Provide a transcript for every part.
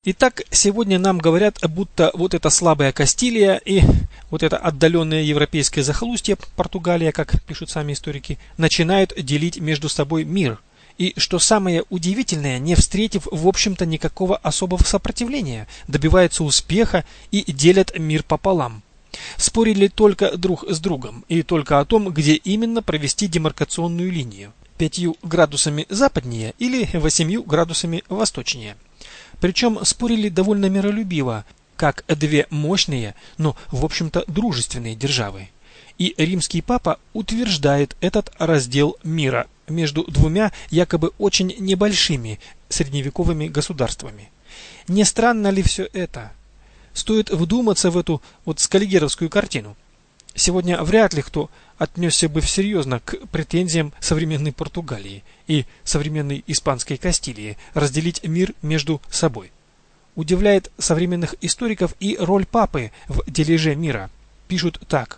Итак, сегодня нам говорят, будто вот эта слабая Кастилия и вот это отдаленное европейское захолустье Португалия, как пишут сами историки, начинают делить между собой мир. И что самое удивительное, не встретив в общем-то никакого особого сопротивления, добиваются успеха и делят мир пополам. Спорили только друг с другом и только о том, где именно провести демаркационную линию. 5 градусами западнее или 8 градусами восточнее. Причем спорили довольно миролюбиво, как две мощные, но в общем-то дружественные державы. И римский папа утверждает этот раздел мира между двумя якобы очень небольшими средневековыми государствами. Не странно ли все это? Стоит вдуматься в эту скаллигеровскую картину. Сегодня вряд ли кто отнесся бы всерьезно к претензиям современной Португалии и современной испанской Кастилии разделить мир между собой. Удивляет современных историков и роль папы в дележе мира. Пишут так.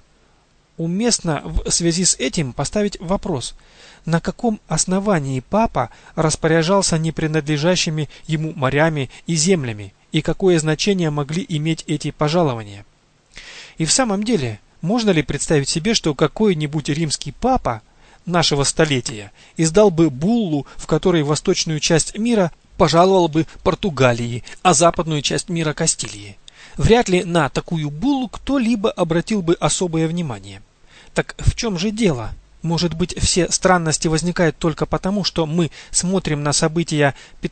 Уместно в связи с этим поставить вопрос, на каком основании папа распоряжался не принадлежащими ему морями и землями, и какое значение могли иметь эти пожалования. И в самом деле, можно ли представить себе, что какой-нибудь римский папа нашего столетия издал бы буллу, в которой восточную часть мира пожаловал бы Португалии, а западную часть мира Кастилии? Вряд ли на такую буллу кто-либо обратил бы особое внимание. Так в чем же дело? Может быть, все странности возникают только потому, что мы смотрим на события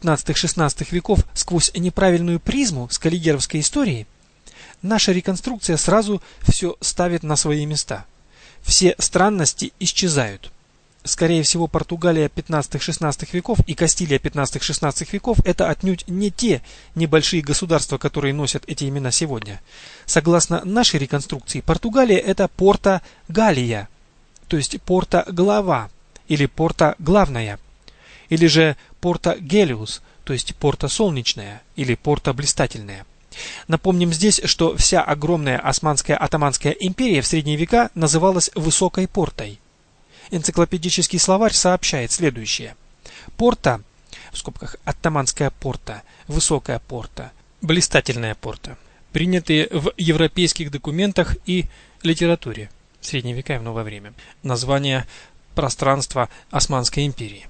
15-16 веков сквозь неправильную призму скаллигеровской истории? Наша реконструкция сразу все ставит на свои места. Все странности исчезают. Скорее всего, Португалия 15-16 веков и Кастилия 15-16 веков – это отнюдь не те небольшие государства, которые носят эти имена сегодня. Согласно нашей реконструкции, Португалия – это Порта-Галия, то есть Порта-Глава или Порта-Главная, или же Порта-Гелиус, то есть Порта-Солнечная или Порта-Блистательная. Напомним здесь, что вся огромная Османская Оттоманская империя в средние века называлась Высокой Портой. Энциклопедический словарь сообщает следующее. Порта, в скобках Оттоманская Порта, Высокая Порта, Блистательная Порта, принятые в европейских документах и литературе в средние века и в новое время. Название пространства Османской империи.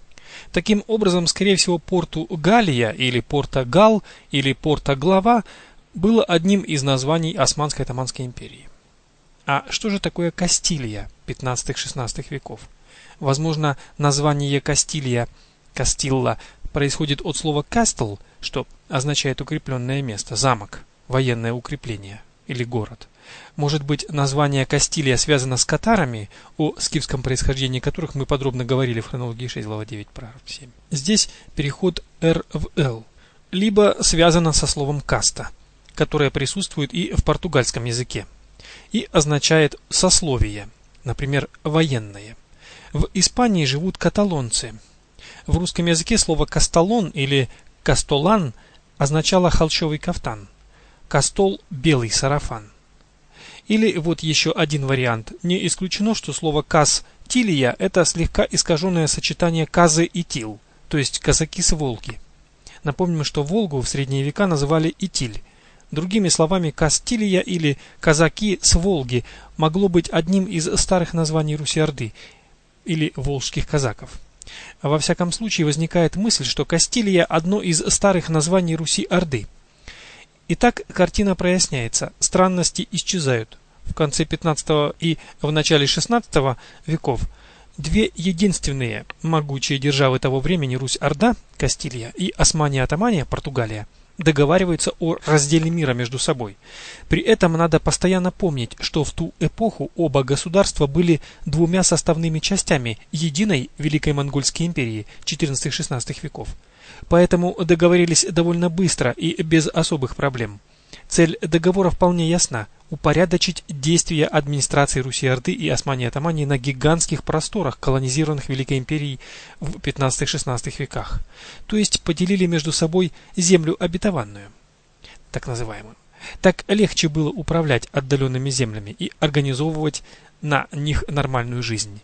Таким образом, скорее всего, Португалия или Порта-Гал или Порта-Глава было одним из названий Османской Оттоманской империи. А что же такое Кастилия 15-16 веков? Возможно, название Кастилия, Кастилла, происходит от слова «кастл», что означает укрепленное место, замок, военное укрепление или город. Может быть, название Кастилия связано с катарами, о скифском происхождении которых мы подробно говорили в хронологии 6, глава 9, параграф 7. Здесь переход «р» в «л», либо связано со словом «каста», которое присутствует и в португальском языке, и означает сословие, например, военное. В Испании живут каталонцы. В русском языке слово «касталон» или «кастолан» означало холщовый кафтан, «кастол» – белый сарафан. Или вот еще один вариант. Не исключено, что слово «кастилия» – это слегка искаженное сочетание «казы» и «тил», то есть «казаки с Волги». Напомним, что Волгу в средние века называли «Итиль». Другими словами, Кастилия или «казаки с Волги» могло быть одним из старых названий Руси-Орды или волжских казаков. Во всяком случае, возникает мысль, что Кастилия – одно из старых названий Руси-Орды. Итак, картина проясняется, странности исчезают. В конце 15 и в начале 16 веков две единственные могучие державы того времени, Русь-Орда, Кастилия, и Османия-Оттомания, Португалия, договариваются о разделе мира между собой. При этом надо постоянно помнить, что в ту эпоху оба государства были двумя составными частями единой Великой Монгольской империи 14-16 веков. Поэтому договорились довольно быстро и без особых проблем. Цель договора вполне ясна – упорядочить действия администрации Руси-Орды и Османии-Оттомании на гигантских просторах, колонизированных Великой империей в 15-16 веках. То есть поделили между собой землю обетованную, так называемую. Так легче было управлять отдаленными землями и организовывать на них нормальную жизнь.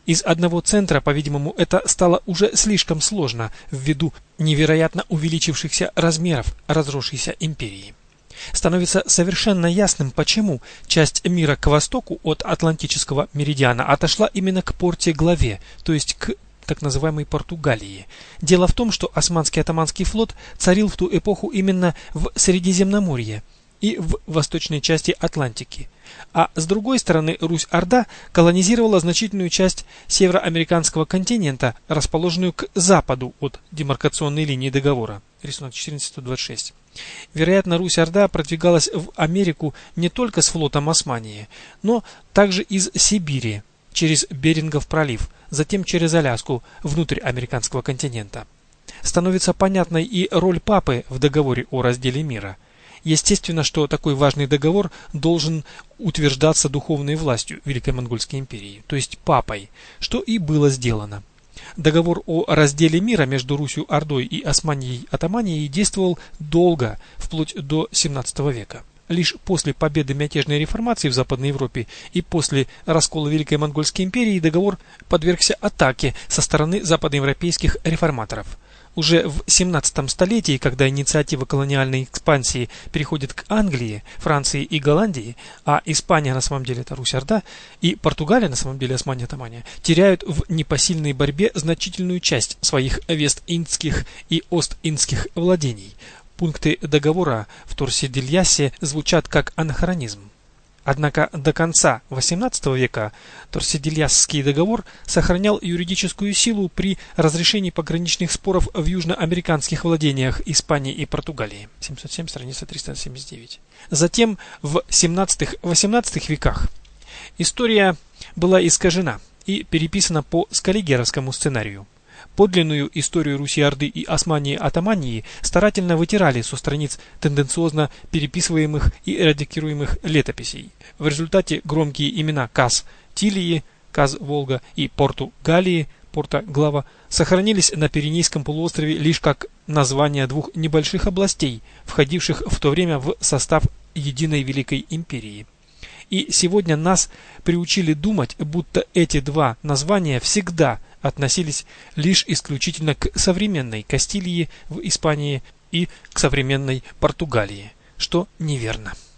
Из одного центра, по-видимому, это стало уже слишком сложно ввиду невероятно увеличившихся размеров разросшейся империи. Становится совершенно ясным, почему часть мира к востоку от Атлантического меридиана отошла именно к Порте-Главе, то есть к так называемой Португалии. Дело в том, что Османский атаманский флот царил в ту эпоху именно в Средиземноморье и в восточной части Атлантики. А с другой стороны, Русь-Орда колонизировала значительную часть североамериканского континента, расположенную к западу от демаркационной линии договора. Рисунок 1426. Вероятно, Русь-Орда продвигалась в Америку не только с флотом Османии, но также из Сибири, через Берингов пролив, затем через Аляску, внутрь американского континента. Становится понятной и роль папы в договоре о разделе мира. Естественно, что такой важный договор должен утверждаться духовной властью Великой Монгольской империи, то есть папой, что и было сделано. Договор о разделе мира между Русью-Ордой и Османией-Атаманией действовал долго, вплоть до XVII века. Лишь после победы мятежной реформации в Западной Европе и после раскола Великой Монгольской империи договор подвергся атаке со стороны западноевропейских реформаторов. Уже в 17 столетии, когда инициатива колониальной экспансии переходит к Англии, Франции и Голландии, а Испания на самом деле это Русь-Орда, и Португалия на самом деле Османия-Атамания, теряют в непосильной борьбе значительную часть своих вест-индских и ост-индских владений. Пункты договора в Торседильясе звучат как анахронизм. Однако до конца XVIII века Торседильясский договор сохранял юридическую силу при разрешении пограничных споров в южноамериканских владениях Испании и Португалии. 707, страница 379. Затем в XVII-XVIII веках история была искажена и переписана по скаллигеровскому сценарию. Подлинную историю Руси-Орды и Османии-Атамании старательно вытирали со страниц тенденциозно переписываемых и редактируемых летописей. В результате громкие имена Каз-Тилии, Каз-Волга и Порту-Галии, Порта-Глава, сохранились на Пиренейском полуострове лишь как названия двух небольших областей, входивших в то время в состав единой Великой империи. И сегодня нас приучили думать, будто эти два названия всегда относились лишь исключительно к современной Кастилии в Испании и к современной Португалии, что неверно.